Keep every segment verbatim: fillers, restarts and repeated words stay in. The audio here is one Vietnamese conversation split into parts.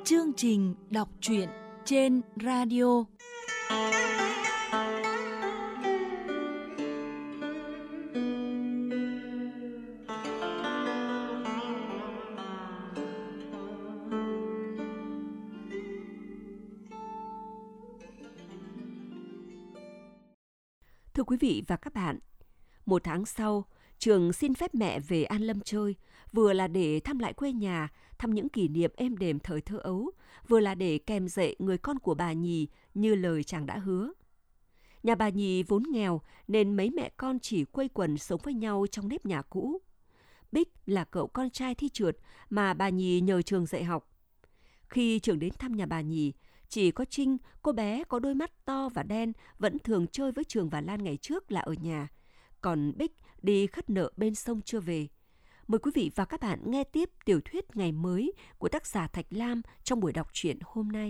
Chương trình đọc truyện trên radio. Thưa quý vị và các bạn, một tháng sau, Trường xin phép mẹ về An Lâm chơi, vừa là để thăm lại quê nhà, thăm những kỷ niệm êm đềm thời thơ ấu, vừa là để kèm dậy người con của bà Nhì như lời chàng đã hứa. Nhà bà Nhì vốn nghèo nên mấy mẹ con chỉ quây quần sống với nhau trong nếp nhà cũ. Bích là cậu con trai thi trượt mà bà Nhì nhờ Trường dạy học. Khi Trường đến thăm nhà bà Nhì, chỉ có Trinh, cô bé có đôi mắt to và đen, vẫn thường chơi với Trường và Lan ngày trước là ở nhà. Còn Bích đi khất nợ bên sông chưa về. Mời quý vị và các bạn nghe tiếp tiểu thuyết Ngày mới của tác giả Thạch Lam trong buổi đọc truyện hôm nay.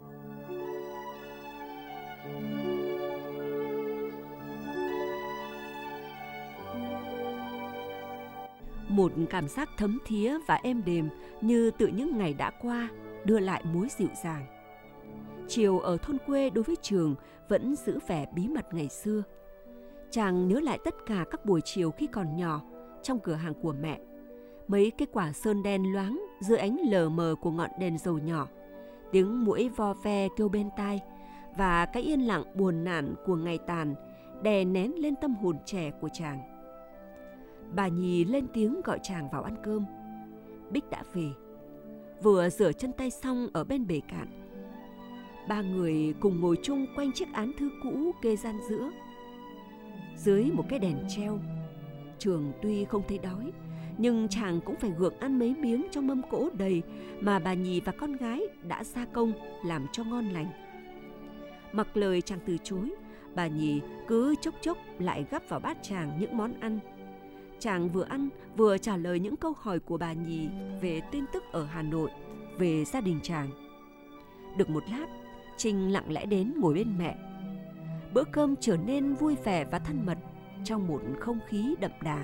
Một cảm giác thấm thía và êm đềm như tự những ngày đã qua đưa lại mối dịu dàng. Chiều ở thôn quê đối với Trường vẫn giữ vẻ bí mật ngày xưa. Chàng nhớ lại tất cả các buổi chiều khi còn nhỏ trong cửa hàng của mẹ. Mấy cái quả sơn đen loáng dưới ánh lờ mờ của ngọn đèn dầu nhỏ, tiếng muỗi vo ve kêu bên tai và cái yên lặng buồn nản của ngày tàn đè nén lên tâm hồn trẻ của chàng. Bà Nhì lên tiếng gọi chàng vào ăn cơm. Bích đã về, vừa rửa chân tay xong ở bên bể cạn. Ba người cùng ngồi chung quanh chiếc án thư cũ kê gian giữa. Dưới một cái đèn treo, Trường tuy không thấy đói, nhưng chàng cũng phải gượng ăn mấy miếng trong mâm cỗ đầy mà bà Nhì và con gái đã gia công làm cho ngon lành. Mặc lời chàng từ chối, bà Nhì cứ chốc chốc lại gắp vào bát chàng những món ăn. Chàng vừa ăn vừa trả lời những câu hỏi của bà Nhì về tin tức ở Hà Nội, về gia đình chàng. Được một lát, Trinh lặng lẽ đến ngồi bên mẹ. Bữa cơm trở nên vui vẻ và thân mật trong một không khí đậm đà.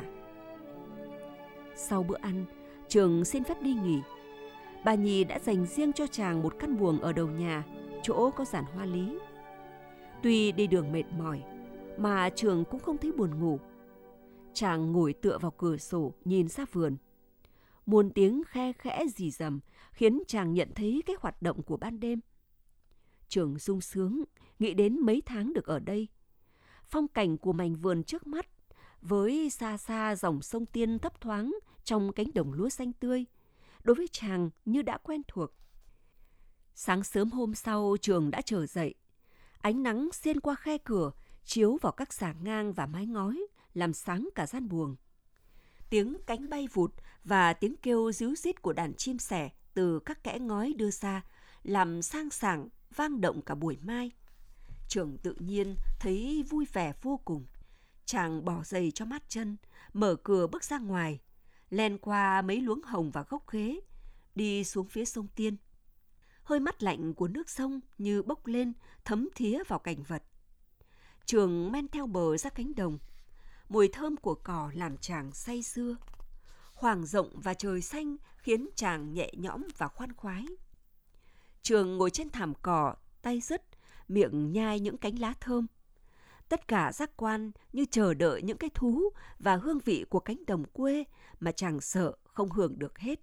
Sau bữa ăn, Trường xin phép đi nghỉ. Bà Nhì đã dành riêng cho chàng một căn buồng ở đầu nhà, chỗ có giàn hoa lý. Tuy đi đường mệt mỏi, mà Trường cũng không thấy buồn ngủ. Chàng ngồi tựa vào cửa sổ nhìn ra vườn. Muôn tiếng khe khẽ rì rầm khiến chàng nhận thấy cái hoạt động của ban đêm. Trường sung sướng nghĩ đến mấy tháng được ở đây. Phong cảnh của mảnh vườn trước mắt, với xa xa dòng sông Tiên thấp thoáng trong cánh đồng lúa xanh tươi, đối với chàng như đã quen thuộc. Sáng sớm hôm sau, Trường đã trở dậy. Ánh nắng xiên qua khe cửa, chiếu vào các xà ngang và mái ngói, làm sáng cả gian buồng. Tiếng cánh bay vụt và tiếng kêu ríu rít của đàn chim sẻ từ các kẽ ngói đưa ra, làm sang sảng, vang động cả buổi mai. Trường tự nhiên thấy vui vẻ vô cùng. Chàng bỏ giày cho mát chân, mở cửa bước ra ngoài, len qua mấy luống hồng và gốc khế, đi xuống phía sông Tiên. Hơi mát lạnh của nước sông như bốc lên, thấm thía vào cảnh vật. Trường men theo bờ ra cánh đồng. Mùi thơm của cỏ làm chàng say sưa. Khoảng rộng và trời xanh khiến chàng nhẹ nhõm và khoan khoái. Trường ngồi trên thảm cỏ, tay dứt, miệng nhai những cánh lá thơm. Tất cả giác quan như chờ đợi những cái thú và hương vị của cánh đồng quê mà chàng sợ không hưởng được hết.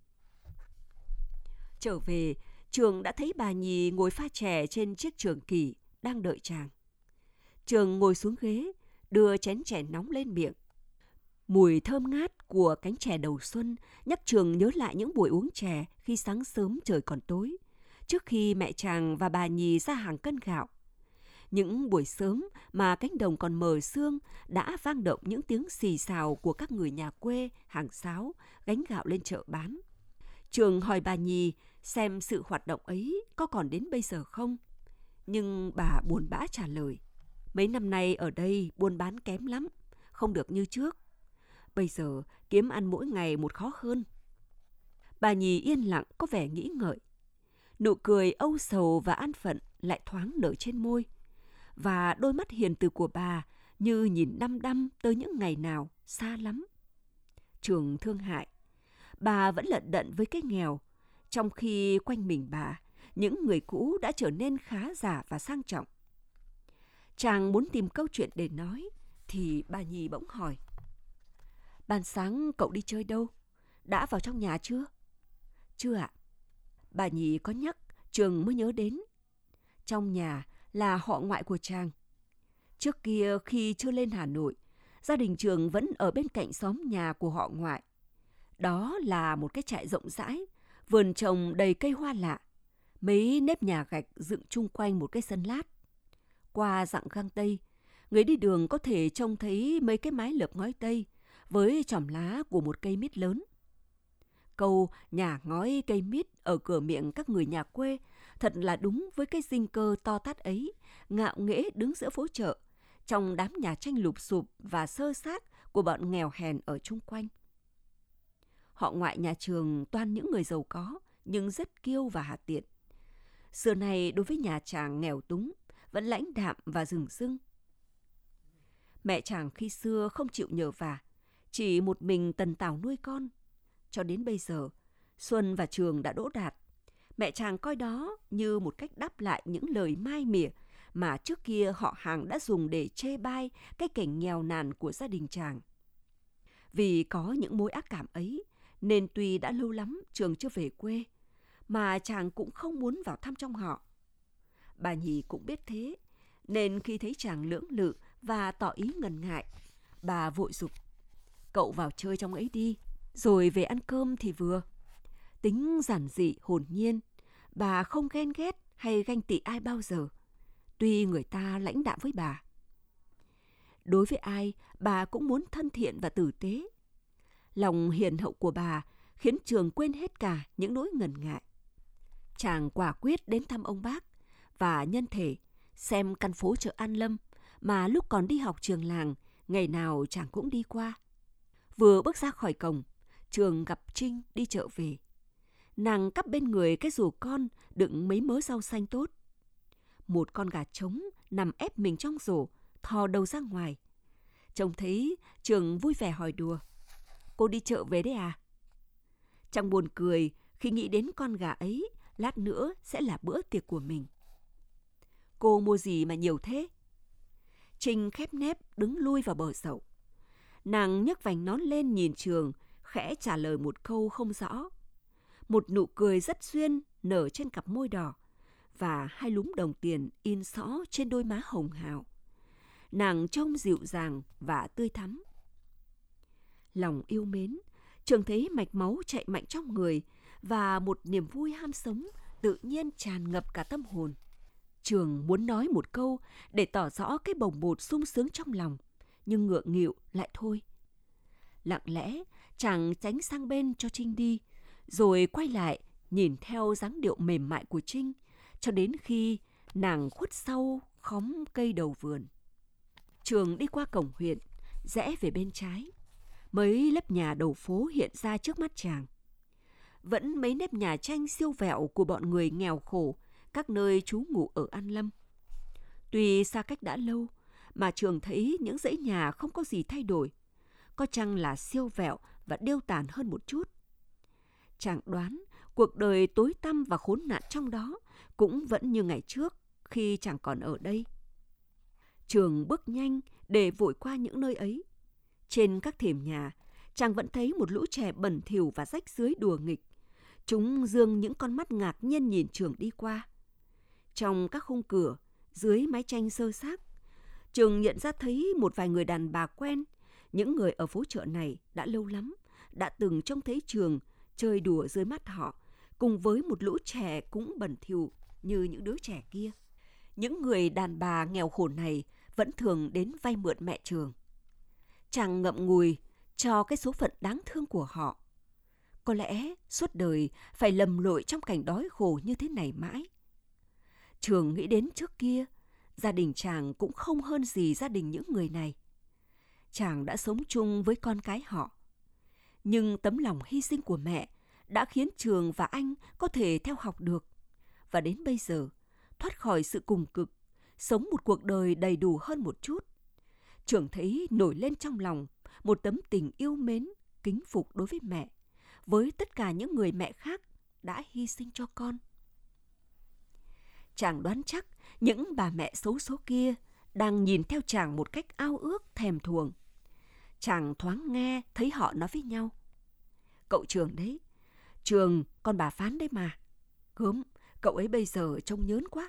Trở về, Trường đã thấy bà Nhì ngồi pha chè trên chiếc trường kỷ, đang đợi chàng. Trường ngồi xuống ghế, đưa chén chè nóng lên miệng. Mùi thơm ngát của cánh chè đầu xuân nhắc Trường nhớ lại những buổi uống chè khi sáng sớm trời còn tối, trước khi mẹ chàng và bà Nhì ra hàng cân gạo. Những buổi sớm mà cánh đồng còn mờ sương đã vang động những tiếng xì xào của các người nhà quê hàng sáo gánh gạo lên chợ bán. Trường hỏi bà Nhì xem sự hoạt động ấy có còn đến bây giờ không. Nhưng bà buồn bã trả lời, mấy năm nay ở đây buôn bán kém lắm, không được như trước. Bây giờ kiếm ăn mỗi ngày một khó hơn. Bà Nhì yên lặng có vẻ nghĩ ngợi. Nụ cười âu sầu và an phận lại thoáng nở trên môi. Và đôi mắt hiền từ của bà như nhìn đăm đăm tới những ngày nào xa lắm. Trường thương hại. Bà vẫn lận đận với cái nghèo. Trong khi quanh mình bà, những người cũ đã trở nên khá giả và sang trọng. Chàng muốn tìm câu chuyện để nói, thì bà Nhì bỗng hỏi: "Ban sáng cậu đi chơi đâu? Đã vào trong nhà chưa?" "Chưa ạ." Bà Nhì có nhắc, Trường mới nhớ đến. Trong nhà là họ ngoại của chàng. Trước kia khi chưa lên Hà Nội, gia đình Trường vẫn ở bên cạnh xóm nhà của họ ngoại. Đó là một cái trại rộng rãi, vườn trồng đầy cây hoa lạ, mấy nếp nhà gạch dựng chung quanh một cái sân lát. Qua dặng gang tây, người đi đường có thể trông thấy mấy cái mái lợp ngói tây với chòm lá của một cây mít lớn. Câu nhà ngói cây mít ở cửa miệng các người nhà quê thật là đúng với cái dinh cơ to tát ấy, ngạo nghễ đứng giữa phố chợ, trong đám nhà tranh lụp xụp và xơ xác của bọn nghèo hèn ở chung quanh. Họ ngoại nhà Trường toàn những người giàu có, nhưng rất kiêu và hà tiện. Xưa này đối với nhà chàng nghèo túng, vẫn lãnh đạm và rừng rưng. Mẹ chàng khi xưa không chịu nhờ vả, chỉ một mình tần tảo nuôi con. Cho đến bây giờ, Xuân và Trường đã đỗ đạt. Mẹ chàng coi đó như một cách đáp lại những lời mai mỉa mà trước kia họ hàng đã dùng để chê bai cái cảnh nghèo nàn của gia đình chàng. Vì có những mối ác cảm ấy, nên tuy đã lâu lắm Trường chưa về quê, mà chàng cũng không muốn vào thăm trong họ. Bà Nhì cũng biết thế, nên khi thấy chàng lưỡng lự và tỏ ý ngần ngại, bà vội giục: "Cậu vào chơi trong ấy đi, rồi về ăn cơm thì vừa." Tính giản dị, hồn nhiên, bà không ghen ghét hay ganh tị ai bao giờ, tuy người ta lãnh đạm với bà. Đối với ai, bà cũng muốn thân thiện và tử tế. Lòng hiền hậu của bà khiến Trường quên hết cả những nỗi ngần ngại. Chàng quả quyết đến thăm ông bác, và nhân thể xem căn phố chợ An Lâm mà lúc còn đi học trường làng, ngày nào chàng cũng đi qua. Vừa bước ra khỏi cổng, Trường gặp Trinh đi chợ về. Nàng cắp bên người cái rổ con đựng mấy mớ rau xanh tốt. Một con gà trống nằm ép mình trong rổ, thò đầu ra ngoài. Trông thấy, Trường vui vẻ hỏi đùa: "Cô đi chợ về đấy à?" Chàng buồn cười khi nghĩ đến con gà ấy lát nữa sẽ là bữa tiệc của mình. "Cô mua gì mà nhiều thế?" Trinh khép nép đứng lui vào bờ sậu. Nàng nhấc vành nón lên nhìn Trường, khẽ trả lời một câu không rõ. Một nụ cười rất duyên nở trên cặp môi đỏ, và hai lúm đồng tiền in xõ trên đôi má hồng hào. Nàng trông dịu dàng và tươi thắm. Lòng yêu mến, Trường thấy mạch máu chạy mạnh trong người, và một niềm vui ham sống tự nhiên tràn ngập cả tâm hồn. Trường muốn nói một câu để tỏ rõ cái bồng bột sung sướng trong lòng, nhưng ngượng nghịu lại thôi. Lặng lẽ, chàng tránh sang bên cho Trinh đi, rồi quay lại nhìn theo dáng điệu mềm mại của Trinh, cho đến khi nàng khuất sau khóm cây đầu vườn. Trường đi qua cổng huyện, rẽ về bên trái. Mấy lớp nhà đầu phố hiện ra trước mắt chàng. Vẫn mấy nếp nhà tranh siêu vẹo của bọn người nghèo khổ, các nơi trú ngụ ở An Lâm. Tuy xa cách đã lâu, mà Trường thấy những dãy nhà không có gì thay đổi, có chăng là siêu vẹo và điêu tàn hơn một chút. Chàng đoán cuộc đời tối tăm và khốn nạn trong đó cũng vẫn như ngày trước khi chàng còn ở đây. Trường bước nhanh để vội qua những nơi ấy. Trên các thềm nhà, chàng vẫn thấy một lũ trẻ bẩn thỉu và rách rưới đùa nghịch. Chúng giương những con mắt ngạc nhiên nhìn Trường đi qua. Trong các khung cửa, dưới mái tranh xơ xác, Trường nhận ra thấy một vài người đàn bà quen. Những người ở phố chợ này đã lâu lắm, đã từng trông thấy Trường chơi đùa dưới mắt họ, cùng với một lũ trẻ cũng bẩn thỉu như những đứa trẻ kia. Những người đàn bà nghèo khổ này vẫn thường đến vay mượn mẹ Trường. Chàng ngậm ngùi cho cái số phận đáng thương của họ. Có lẽ suốt đời phải lầm lội trong cảnh đói khổ như thế này mãi. Trường nghĩ đến trước kia, gia đình chàng cũng không hơn gì gia đình những người này. Chàng đã sống chung với con cái họ. Nhưng tấm lòng hy sinh của mẹ đã khiến Trường và anh có thể theo học được. Và đến bây giờ, thoát khỏi sự cùng cực, sống một cuộc đời đầy đủ hơn một chút, Trường thấy nổi lên trong lòng một tấm tình yêu mến, kính phục đối với mẹ, với tất cả những người mẹ khác đã hy sinh cho con. Chàng đoán chắc những bà mẹ xấu số kia đang nhìn theo chàng một cách ao ước thèm thuồng. Chàng thoáng nghe thấy họ nói với nhau: "Cậu Trường đấy, Trường con bà Phán đấy mà. Gớm, cậu ấy bây giờ trông nhớn quá."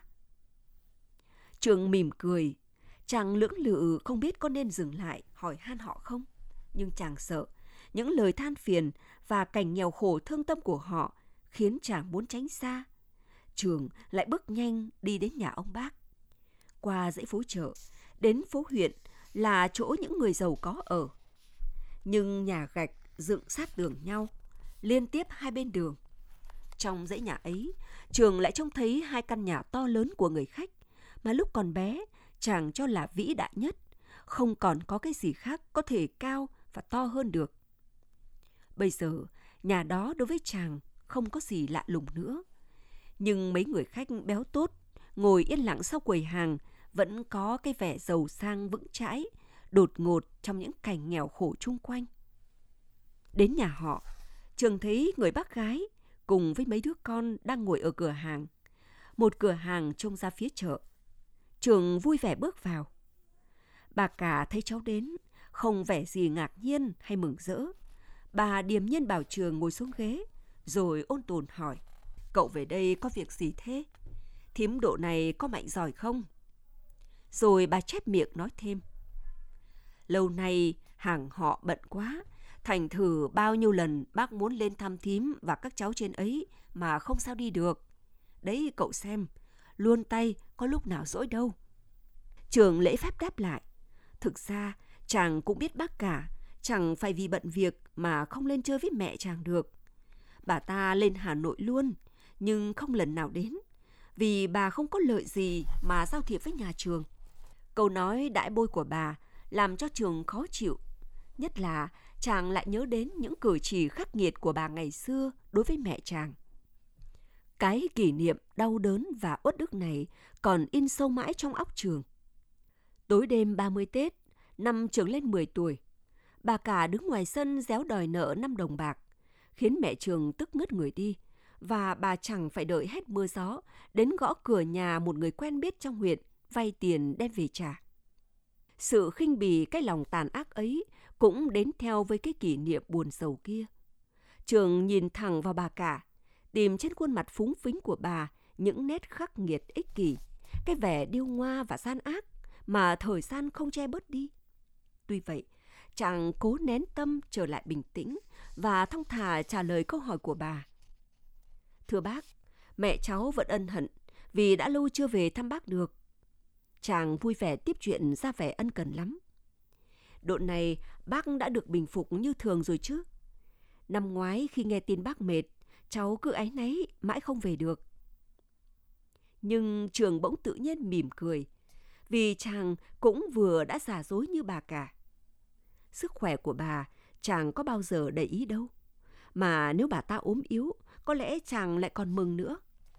Trường mỉm cười. Chàng lưỡng lự không biết có nên dừng lại hỏi han họ không. Nhưng chàng sợ những lời than phiền và cảnh nghèo khổ thương tâm của họ khiến chàng muốn tránh xa. Trường lại bước nhanh đi đến nhà ông bác. Qua dãy phố chợ, đến phố huyện là chỗ những người giàu có ở. Nhưng nhà gạch dựng sát tường nhau, liên tiếp hai bên đường. Trong dãy nhà ấy, Trường lại trông thấy hai căn nhà to lớn của người khách mà lúc còn bé chàng cho là vĩ đại nhất, không còn có cái gì khác có thể cao và to hơn được. Bây giờ, nhà đó đối với chàng không có gì lạ lùng nữa. Nhưng mấy người khách béo tốt, ngồi yên lặng sau quầy hàng, vẫn có cái vẻ giàu sang vững chãi, đột ngột trong những cảnh nghèo khổ chung quanh. Đến nhà họ, Trường thấy người bác gái cùng với mấy đứa con đang ngồi ở cửa hàng. Một cửa hàng trông ra phía chợ. Trường vui vẻ bước vào. Bà cả thấy cháu đến, không vẻ gì ngạc nhiên hay mừng rỡ. Bà điềm nhiên bảo Trường ngồi xuống ghế, rồi ôn tồn hỏi: "Cậu về đây có việc gì thế? Thím độ này có mạnh giỏi không?" Rồi bà chép miệng nói thêm: "Lâu nay hàng họ bận quá, thành thử bao nhiêu lần bác muốn lên thăm thím và các cháu trên ấy mà không sao đi được. Đấy cậu xem, luôn tay có lúc nào dỗi đâu." Trường lễ phép đáp lại: "Thực ra chàng cũng biết bác cả, chẳng phải vì bận việc mà không lên chơi với mẹ chàng được. Bà ta lên Hà Nội luôn, nhưng không lần nào đến, vì bà không có lợi gì mà giao thiệp với nhà Trường." Câu nói đãi bôi của bà làm cho Trường khó chịu, nhất là chàng lại nhớ đến những cử chỉ khắc nghiệt của bà ngày xưa đối với mẹ chàng. Cái kỷ niệm đau đớn và uất ức này còn in sâu mãi trong óc Trường. Tối đêm ba mươi Tết, năm Trường lên mười tuổi, bà cả đứng ngoài sân réo đòi nợ năm đồng bạc, khiến mẹ Trường tức ngất người đi, và bà chẳng phải đợi hết mưa gió đến gõ cửa nhà một người quen biết trong huyện vay tiền đem về trả. Sự khinh bỉ cái lòng tàn ác ấy cũng đến theo với cái kỷ niệm buồn sầu kia. Trường nhìn thẳng vào bà cả, tìm trên khuôn mặt phúng phính của bà những nét khắc nghiệt ích kỷ, cái vẻ điêu ngoa và gian ác mà thời gian không che bớt đi. Tuy vậy, chàng cố nén tâm trở lại bình tĩnh và thong thả trả lời câu hỏi của bà. "Thưa bác, mẹ cháu vẫn ân hận vì đã lâu chưa về thăm bác được." Chàng vui vẻ tiếp chuyện ra vẻ ân cần lắm. "Độ này bác đã được bình phục như thường rồi chứ? Năm ngoái khi nghe tin bác mệt, cháu cứ áy náy mãi không về được." Nhưng Trường bỗng tự nhiên mỉm cười, vì chàng cũng vừa đã giả dối như bà cả. Sức khỏe của bà chàng có bao giờ để ý đâu, mà nếu bà ta ốm yếu, có lẽ chàng lại còn mừng nữa.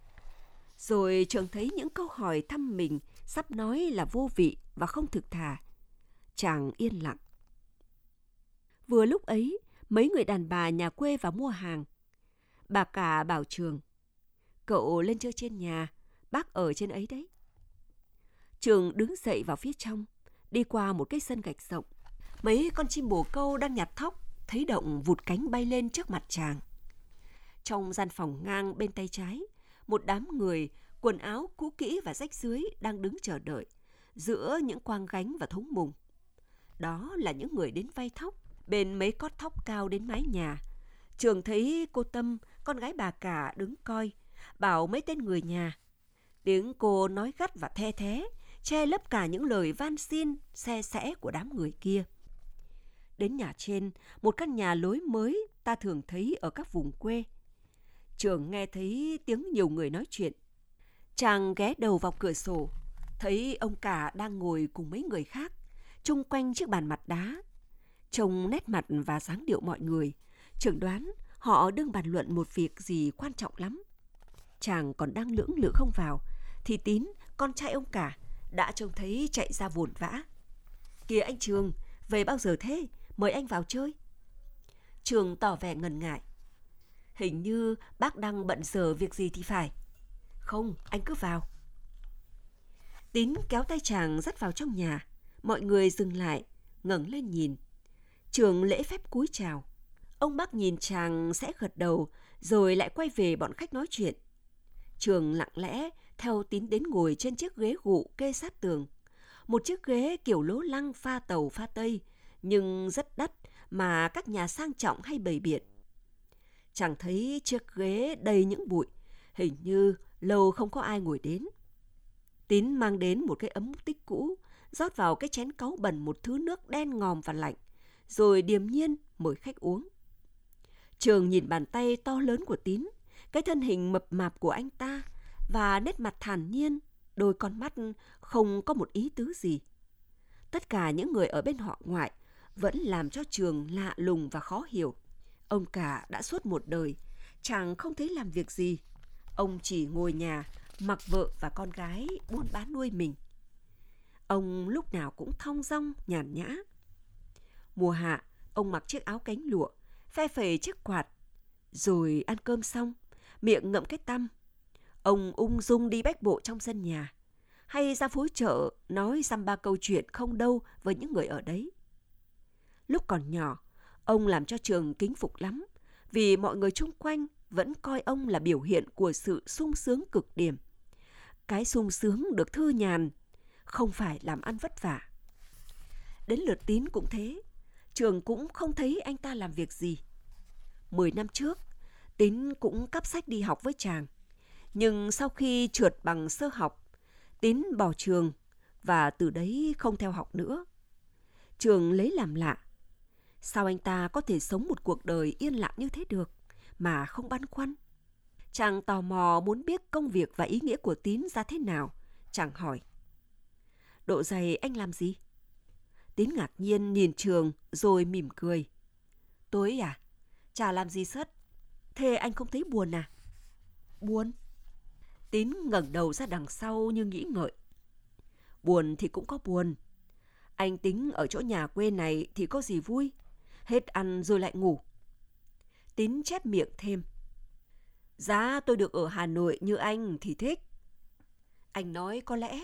Rồi Trường thấy những câu hỏi thăm mình sắp nói là vô vị và không thực thà. Chàng yên lặng. Vừa lúc ấy, mấy người đàn bà nhà quê vào mua hàng. Bà cả bảo Trường: "Cậu lên chơi trên nhà, bác ở trên ấy đấy." Trường đứng dậy vào phía trong, đi qua một cái sân gạch rộng. Mấy con chim bồ câu đang nhặt thóc thấy động vụt cánh bay lên trước mặt chàng. Trong gian phòng ngang bên tay trái, một đám người quần áo cũ kỹ và rách rưới đang đứng chờ đợi giữa những quang gánh và thúng mùng. Đó là những người đến vay thóc. Bên mấy cót thóc cao đến mái nhà, Trường thấy cô Tâm, con gái bà cả, đứng coi, bảo mấy tên người nhà. Tiếng cô nói gắt và the thé, che lấp cả những lời van xin, xe xẽ của đám người kia. Đến nhà trên, một căn nhà lối mới ta thường thấy ở các vùng quê. Trường nghe thấy tiếng nhiều người nói chuyện. Chàng ghé đầu vào cửa sổ, thấy ông cả đang ngồi cùng mấy người khác, chung quanh chiếc bàn mặt đá. Trông nét mặt và dáng điệu mọi người, Trường đoán họ đang bàn luận một việc gì quan trọng lắm. Chàng còn đang lưỡng lự không vào, thì Tín, con trai ông cả, đã trông thấy chạy ra vồn vã. "Kìa anh Trường, về bao giờ thế? Mời anh vào chơi." Trường tỏ vẻ ngần ngại. Hình như bác đang bận giờ việc gì thì phải. Không, anh cứ vào. Tín kéo tay chàng dắt vào trong nhà. Mọi người dừng lại, ngẩng lên nhìn. Trường lễ phép cúi chào. Ông bác nhìn chàng sẽ gật đầu, rồi lại quay về bọn khách nói chuyện. Trường lặng lẽ theo Tín đến ngồi trên chiếc ghế gụ kê sát tường. Một chiếc ghế kiểu lố lăng pha tàu pha tây, nhưng rất đắt mà các nhà sang trọng hay bày biện. Chàng thấy chiếc ghế đầy những bụi, hình như lâu không có ai ngồi đến. Tín mang đến một cái ấm múc tích cũ, rót vào cái chén cáu bẩn một thứ nước đen ngòm và lạnh, rồi điềm nhiên mời khách uống. Trường nhìn bàn tay to lớn của Tín, cái thân hình mập mạp của anh ta và nét mặt thản nhiên, đôi con mắt không có một ý tứ gì. Tất cả những người ở bên họ ngoại vẫn làm cho Trường lạ lùng và khó hiểu. Ông cả đã suốt một đời, chàng không thấy làm việc gì. Ông chỉ ngồi nhà, mặc vợ và con gái buôn bán nuôi mình. Ông lúc nào cũng thong dong, nhàn nhã. Mùa hạ, ông mặc chiếc áo cánh lụa, phe phẩy chiếc quạt. Rồi ăn cơm xong, miệng ngậm cái tăm. Ông ung dung đi bách bộ trong sân nhà, hay ra phố chợ nói dăm ba câu chuyện không đâu với những người ở đấy. Lúc còn nhỏ, ông làm cho Trường kính phục lắm, vì mọi người chung quanh vẫn coi ông là biểu hiện của sự sung sướng cực điểm. Cái sung sướng được thư nhàn, không phải làm ăn vất vả. Đến lượt Tín cũng thế, Trường cũng không thấy anh ta làm việc gì. Mười năm trước, Tín cũng cắp sách đi học với chàng. Nhưng sau khi trượt bằng sơ học, Tín bỏ trường và từ đấy không theo học nữa. Trường lấy làm lạ. Sao anh ta có thể sống một cuộc đời yên lặng như thế được mà không băn khoăn? Chàng tò mò muốn biết công việc và ý nghĩa của Tín ra thế nào. Chàng hỏi: Độ giày anh làm gì? Tín ngạc nhiên nhìn Trường rồi mỉm cười. Tôi à? Chả làm gì sất. Thế anh không thấy buồn à? Buồn? Tín ngẩng đầu ra đằng sau như nghĩ ngợi. Buồn thì cũng có buồn. Anh tính ở chỗ nhà quê này thì có gì vui. Hết ăn rồi lại ngủ. Tín chép miệng thêm. Giá tôi được ở Hà Nội như anh thì thích. Anh nói có lẽ.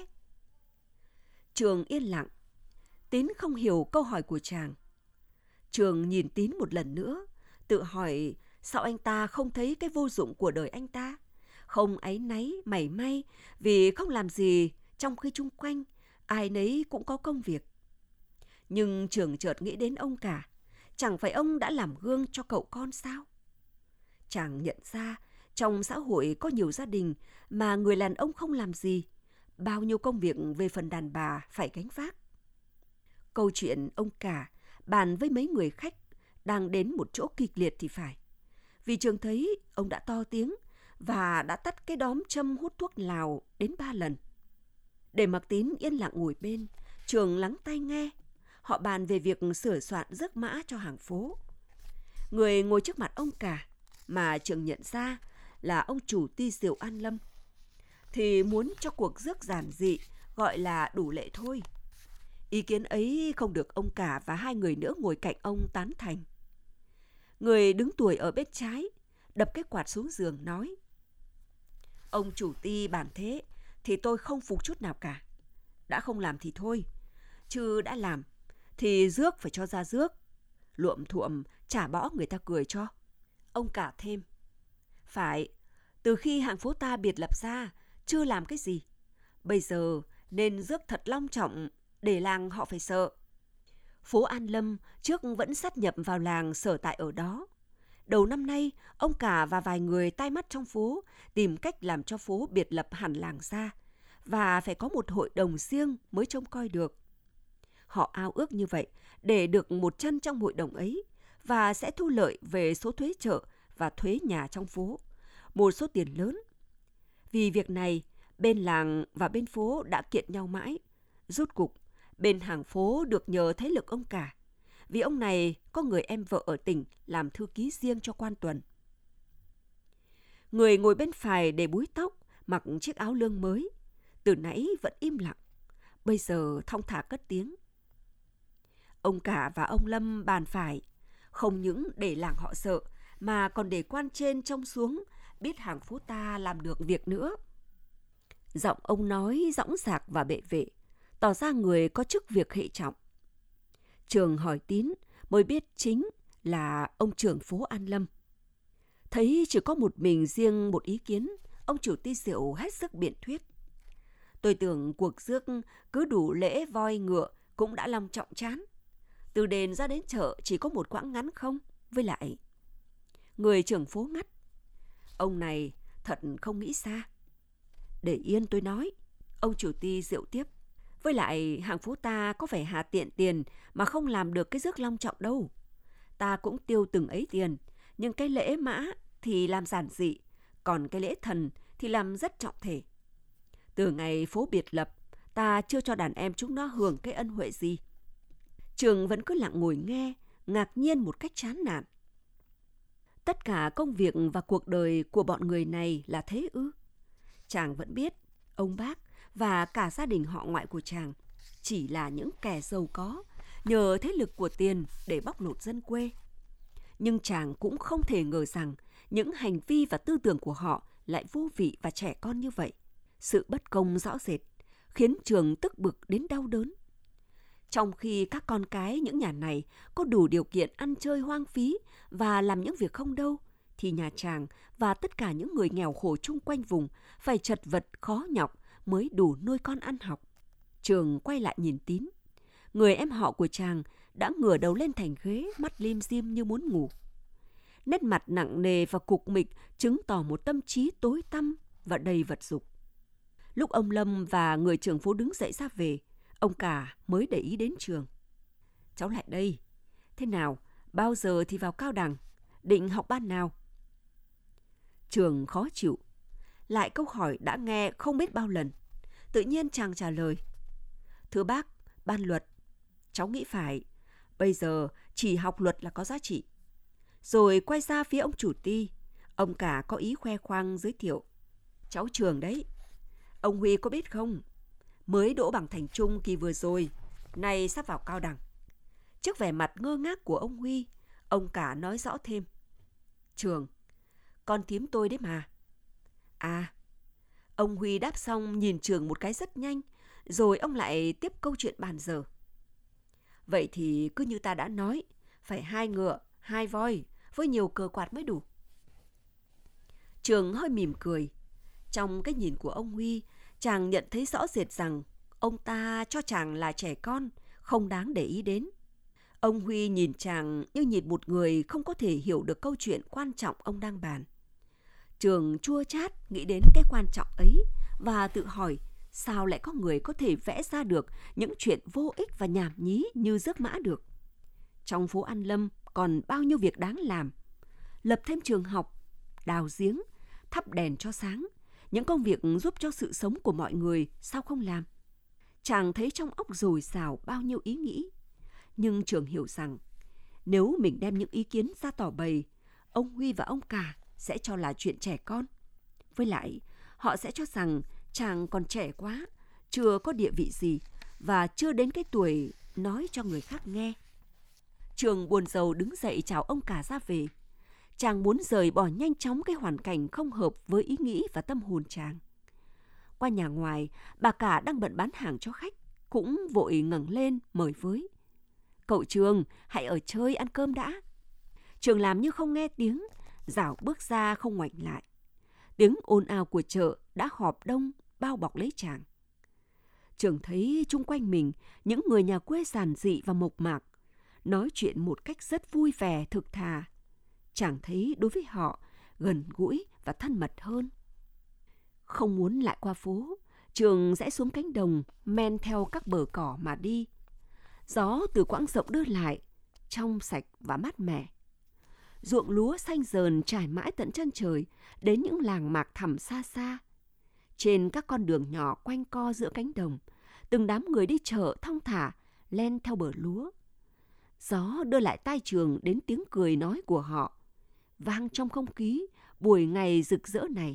Trường yên lặng. Tín không hiểu câu hỏi của chàng. Trường nhìn Tín một lần nữa, tự hỏi sao anh ta không thấy cái vô dụng của đời anh ta, không áy náy mảy may vì không làm gì trong khi chung quanh ai nấy cũng có công việc. Nhưng Trường chợt nghĩ đến ông cả. Chẳng phải ông đã làm gương cho cậu con sao? Chàng nhận ra trong xã hội có nhiều gia đình mà người đàn ông không làm gì, bao nhiêu công việc về phần đàn bà phải gánh vác. Câu chuyện ông cả bàn với mấy người khách đang đến một chỗ kịch liệt thì phải. Vì Trường thấy ông đã to tiếng và đã tắt cái đóm châm hút thuốc lào đến ba lần. Để mặc Tín yên lặng ngồi bên, Trường lắng tai nghe. Họ bàn về việc sửa soạn rước mã cho hàng phố. Người ngồi trước mặt ông cả mà Trường nhận ra là ông chủ ty rượu An Lâm, thì muốn cho cuộc rước giản dị gọi là đủ lệ thôi. Ý kiến ấy không được ông cả và hai người nữa ngồi cạnh ông tán thành. Người đứng tuổi ở bên trái đập cái quạt xuống giường nói: Ông chủ ty bàn thế thì tôi không phục chút nào cả. Đã không làm thì thôi, chứ đã làm thì rước phải cho ra rước. Luộm thuộm chả bỏ người ta cười cho. Ông cả thêm: Phải, từ khi hạng phố ta biệt lập ra chưa làm cái gì. Bây giờ nên rước thật long trọng để làng họ phải sợ. Phố An Lâm trước vẫn sát nhập vào làng sở tại ở đó. Đầu năm nay, ông cả và vài người tai mắt trong phố tìm cách làm cho phố biệt lập hẳn làng ra, và phải có một hội đồng riêng mới trông coi được. Họ ao ước như vậy để được một chân trong hội đồng ấy, và sẽ thu lợi về số thuế chợ và thuế nhà trong phố, một số tiền lớn. Vì việc này, bên làng và bên phố đã kiện nhau mãi. Rút cục, bên hàng phố được nhờ thế lực ông cả, vì ông này có người em vợ ở tỉnh làm thư ký riêng cho quan tuần. Người ngồi bên phải để búi tóc, mặc chiếc áo lương mới, từ nãy vẫn im lặng, bây giờ thong thả cất tiếng. Ông cả và ông Lâm bàn phải, không những để làng họ sợ, mà còn để quan trên trông xuống, biết hàng phố ta làm được việc nữa. Giọng ông nói dõng dạc và bệ vệ, tỏ ra người có chức việc hệ trọng. Trường hỏi Tín mới biết chính là ông trưởng phố An Lâm. Thấy chỉ có một mình riêng một ý kiến, ông chủ ty rượu hết sức biện thuyết. Tôi tưởng cuộc rước cứ đủ lễ voi ngựa cũng đã long trọng chán. Từ đền ra đến chợ chỉ có một quãng ngắn không? Với lại... Người trưởng phố ngắt. Ông này thật không nghĩ xa. Để yên tôi nói, ông chủ ty rượu tiếp. Với lại hàng phố ta có phải hà tiện tiền mà không làm được cái rước long trọng đâu. Ta cũng tiêu từng ấy tiền, nhưng cái lễ mã thì làm giản dị, còn cái lễ thần thì làm rất trọng thể. Từ ngày phố biệt lập, ta chưa cho đàn em chúng nó hưởng cái ân huệ gì. Trường vẫn cứ lặng ngồi nghe, ngạc nhiên một cách chán nản. Tất cả công việc và cuộc đời của bọn người này là thế ư? Chàng vẫn biết, ông bác và cả gia đình họ ngoại của chàng chỉ là những kẻ giàu có, nhờ thế lực của tiền để bóc lột dân quê. Nhưng chàng cũng không thể ngờ rằng những hành vi và tư tưởng của họ lại vô vị và trẻ con như vậy. Sự bất công rõ rệt khiến Trường tức bực đến đau đớn. Trong khi các con cái những nhà này có đủ điều kiện ăn chơi hoang phí và làm những việc không đâu, thì nhà chàng và tất cả những người nghèo khổ chung quanh vùng phải chật vật khó nhọc mới đủ nuôi con ăn học. Trường quay lại nhìn Tín. Người em họ của chàng đã ngửa đầu lên thành ghế, mắt lim dim như muốn ngủ. Nét mặt nặng nề và cục mịch chứng tỏ một tâm trí tối tăm và đầy vật dục. Lúc ông Lâm và người trưởng phố đứng dậy ra về, ông cả mới để ý đến Trường. Cháu lại đây. Thế nào, bao giờ thì vào cao đẳng? Định học ban nào? Trường khó chịu. Lại câu hỏi đã nghe không biết bao lần. Tự nhiên chàng trả lời. Thưa bác, ban luật. Cháu nghĩ phải. Bây giờ chỉ học luật là có giá trị. Rồi quay ra phía ông chủ ty. Ông cả có ý khoe khoang giới thiệu. Cháu Trường đấy. Ông Huy có biết không? Mới đỗ bằng thành trung kỳ vừa rồi, nay sắp vào cao đẳng. Trước vẻ mặt ngơ ngác của ông Huy, ông cả nói rõ thêm. Trường, con thím tôi đấy mà. À, ông Huy đáp xong nhìn Trường một cái rất nhanh, rồi ông lại tiếp câu chuyện bàn giờ. Vậy thì cứ như ta đã nói, phải hai ngựa, hai voi, với nhiều cờ quạt mới đủ. Trường hơi mỉm cười. Trong cái nhìn của ông Huy, chàng nhận thấy rõ rệt rằng ông ta cho chàng là trẻ con, không đáng để ý đến. Ông Huy nhìn chàng như nhìn một người không có thể hiểu được câu chuyện quan trọng ông đang bàn. Trường chua chát nghĩ đến cái quan trọng ấy và tự hỏi sao lại có người có thể vẽ ra được những chuyện vô ích và nhảm nhí như rước mã được. Trong phố An Lâm còn bao nhiêu việc đáng làm. Lập thêm trường học, đào giếng, thắp đèn cho sáng, những công việc giúp cho sự sống của mọi người sao không làm. Chàng thấy trong óc dồi dào bao nhiêu ý nghĩ. Nhưng Trường hiểu rằng nếu mình đem những ý kiến ra tỏ bày, ông Huy và ông cả sẽ cho là chuyện trẻ con. Với lại, họ sẽ cho rằng chàng còn trẻ quá, chưa có địa vị gì và chưa đến cái tuổi nói cho người khác nghe. Trường buồn rầu đứng dậy chào ông cả ra về. Chàng muốn rời bỏ nhanh chóng cái hoàn cảnh không hợp với ý nghĩ và tâm hồn chàng. Qua nhà ngoài, bà cả đang bận bán hàng cho khách, cũng vội ngẩng lên mời với. Cậu Trường, hãy ở chơi ăn cơm đã. Trường làm như không nghe tiếng, dảo bước ra không ngoảnh lại. Tiếng ồn ào của chợ đã họp đông bao bọc lấy chàng. Trường thấy chung quanh mình những người nhà quê giản dị và mộc mạc, nói chuyện một cách rất vui vẻ thực thà. Chàng thấy đối với họ gần gũi và thân mật hơn. Không muốn lại qua phố, Trường rẽ xuống cánh đồng, men theo các bờ cỏ mà đi. Gió từ quãng rộng đưa lại, trong sạch và mát mẻ. Ruộng lúa xanh dờn trải mãi tận chân trời, đến những làng mạc thẳm xa xa. Trên các con đường nhỏ quanh co giữa cánh đồng, từng đám người đi chợ thong thả, len theo bờ lúa. Gió đưa lại tai Trường đến tiếng cười nói của họ, vang trong không khí buổi ngày rực rỡ này.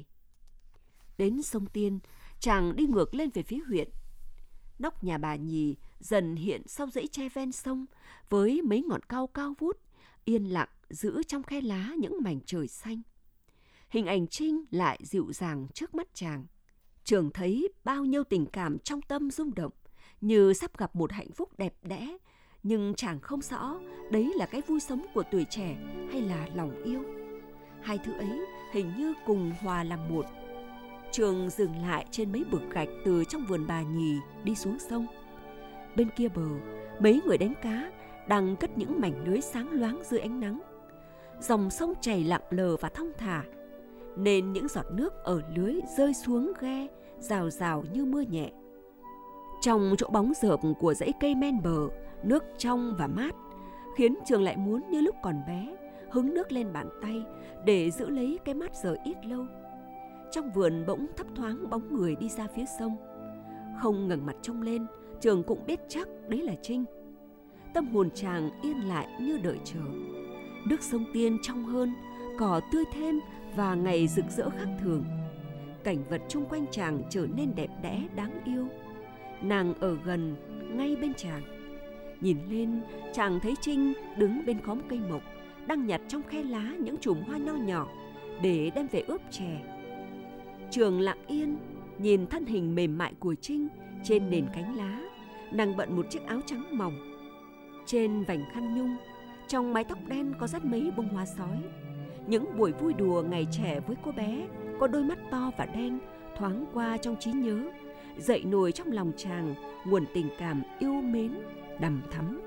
Đến sông Tiên, chàng đi ngược lên về phía huyện. Nóc nhà bà Nhì dần hiện sau dãy tre ven sông với mấy ngọn cau cao vút, yên lặng giữ trong khe lá những mảnh trời xanh. Hình ảnh Trinh lại dịu dàng trước mắt chàng. Trường thấy bao nhiêu tình cảm trong tâm rung động, như sắp gặp một hạnh phúc đẹp đẽ, nhưng chàng không rõ đấy là cái vui sống của tuổi trẻ hay là lòng yêu. Hai thứ ấy hình như cùng hòa làm một. Trường dừng lại trên mấy bực gạch từ trong vườn bà Nhì đi xuống sông. Bên kia bờ, mấy người đánh cá đang cất những mảnh lưới sáng loáng dưới ánh nắng. Dòng sông chảy lặng lờ và thong thả, nên những giọt nước ở lưới rơi xuống ghe, rào rào như mưa nhẹ. Trong chỗ bóng rợp của dãy cây men bờ, nước trong và mát, khiến Trường lại muốn như lúc còn bé, hứng nước lên bàn tay để giữ lấy cái mát giờ ít lâu. Trong vườn bỗng thấp thoáng bóng người đi ra phía sông. Không ngẩng mặt trông lên, Trường cũng biết chắc đấy là Trinh. Tâm hồn chàng yên lại như đợi chờ. Nước sông Tiên trong hơn, cỏ tươi thêm và ngày rực rỡ khác thường. Cảnh vật chung quanh chàng trở nên đẹp đẽ đáng yêu. Nàng ở gần, ngay bên chàng. Nhìn lên, chàng thấy Trinh đứng bên khóm cây mộc, đang nhặt trong khe lá những chùm hoa nho nhỏ để đem về ướp chè. Trường lặng yên, nhìn thân hình mềm mại của Trinh trên nền cánh lá. Nàng bận một chiếc áo trắng mỏng. Trên vành khăn nhung, trong mái tóc đen có dắt mấy bông hoa sói. Những buổi vui đùa ngày trẻ với cô bé có đôi mắt to và đen thoáng qua trong trí nhớ, dậy nổi trong lòng chàng nguồn tình cảm yêu mến đằm thắm.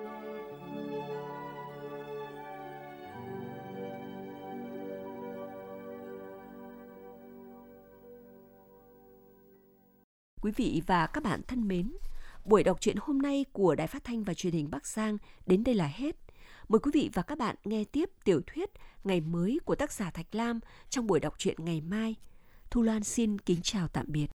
Quý vị và các bạn thân mến, buổi đọc truyện hôm nay của Đài Phát thanh và Truyền hình Bắc Giang đến đây là hết. Mời quý vị và các bạn nghe tiếp tiểu thuyết Ngày mới của tác giả Thạch Lam trong buổi đọc truyện ngày mai. Thu Loan xin kính chào tạm biệt.